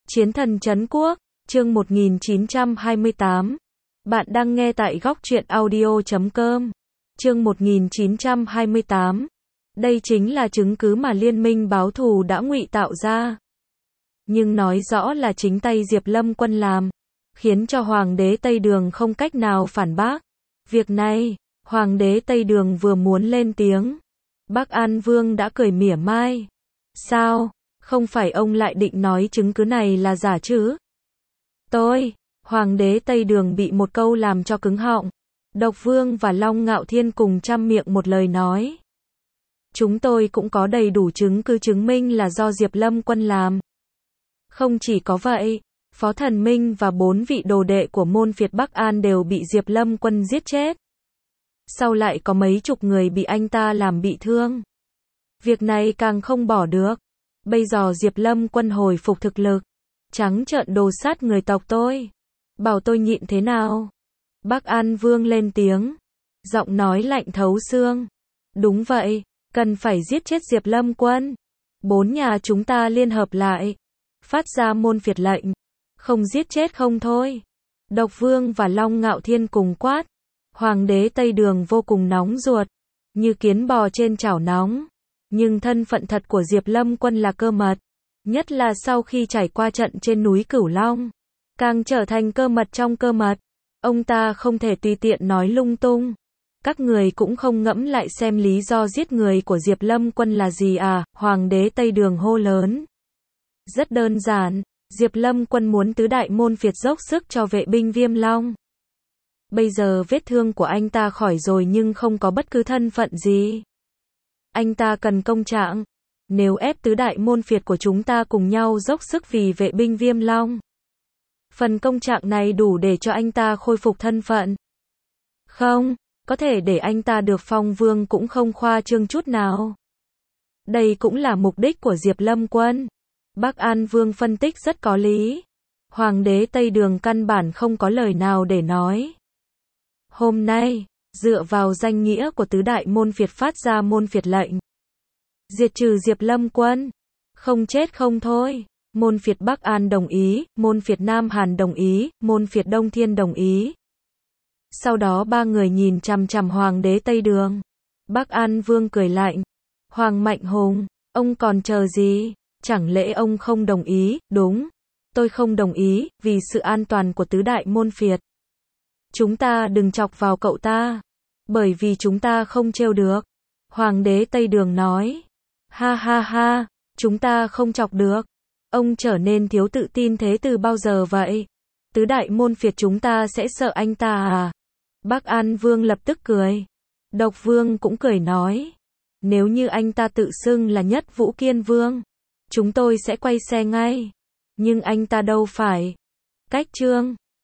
Chiến thần trấn quốc, chương 1928. Bạn đang nghe tại góc truyện audio.com. Chương 1928. Đây chính là chứng cứ mà liên minh báo thù đã ngụy tạo ra. Nhưng nói rõ là chính tay Diệp Lâm Quân làm, khiến cho Hoàng đế Tây Đường không cách nào phản bác. Việc này, Hoàng đế Tây Đường vừa muốn lên tiếng, Bắc An Vương đã cười mỉa mai. Sao? Không phải ông lại định nói chứng cứ này là giả chứ? Hoàng đế Tây Đường bị một câu làm cho cứng họng. Độc Vương và Long Ngạo Thiên cùng trăm miệng một lời nói. Chúng tôi cũng có đầy đủ chứng cứ chứng minh là do Diệp Lâm Quân làm. Không chỉ có vậy, Phó Thần Minh và 4 vị đồ đệ của môn phiệt Bắc An đều bị Diệp Lâm Quân giết chết. Sau lại có mấy chục người bị anh ta làm bị thương. Việc này càng không bỏ được. Bây giờ Diệp Lâm Quân hồi phục thực lực, trắng trợn đồ sát người tộc tôi. Bảo tôi nhịn thế nào? Bắc An Vương lên tiếng, giọng nói lạnh thấu xương. Đúng vậy, cần phải giết chết Diệp Lâm Quân. 4 nhà chúng ta liên hợp lại, phát ra môn phiệt lệnh, không giết chết không thôi. Độc Vương và Long Ngạo Thiên cùng quát. Hoàng đế Tây Đường vô cùng nóng ruột, như kiến bò trên chảo nóng. Nhưng thân phận thật của Diệp Lâm Quân là cơ mật, nhất là sau khi trải qua trận trên núi Cửu Long, càng trở thành cơ mật trong cơ mật. Ông ta không thể tùy tiện nói lung tung. Các người cũng không ngẫm lại xem lý do giết người của Diệp Lâm Quân là gì à? Hoàng đế Tây Đường hô lớn. Rất đơn giản, Diệp Lâm Quân muốn tứ đại môn phiệt dốc sức cho vệ binh Viêm Long. Bây giờ vết thương của anh ta khỏi rồi nhưng không có bất cứ thân phận gì. Anh ta cần công trạng. Nếu ép tứ đại môn phiệt của chúng ta cùng nhau dốc sức vì vệ binh Viêm Long, phần công trạng này đủ để cho anh ta khôi phục thân phận. Không, có thể để anh ta được phong vương cũng không khoa trương chút nào. Đây cũng là mục đích của Diệp Lâm Quân. Bắc An Vương phân tích rất có lý. Hoàng đế Tây Đường căn bản không có lời nào để nói. Hôm nay, dựa vào danh nghĩa của tứ đại môn phiệt phát ra môn phiệt lệnh, diệt trừ Diệp Lâm Quân. Không chết không thôi. Môn phiệt Bắc An đồng ý, môn phiệt Nam Hàn đồng ý, môn phiệt Đông Thiên đồng ý. Sau đó 3 người nhìn chằm chằm Hoàng đế Tây Đường. Bắc An Vương cười lạnh. Hoàng Mạnh Hùng, ông còn chờ gì? Chẳng lẽ ông không đồng ý? Đúng, tôi không đồng ý, vì sự an toàn của tứ đại môn phiệt. Chúng ta đừng chọc vào cậu ta, bởi vì chúng ta không trêu được. Hoàng đế Tây Đường nói. Ha ha ha, chúng ta không chọc được. Ông trở nên thiếu tự tin thế từ bao giờ vậy? Tứ đại môn phiệt chúng ta sẽ sợ anh ta à? Bắc An Vương lập tức cười. Độc Vương cũng cười nói. Nếu như anh ta tự xưng là Nhất Vũ Kiên Vương, chúng tôi sẽ quay xe ngay. Nhưng anh ta đâu phải. Cách chương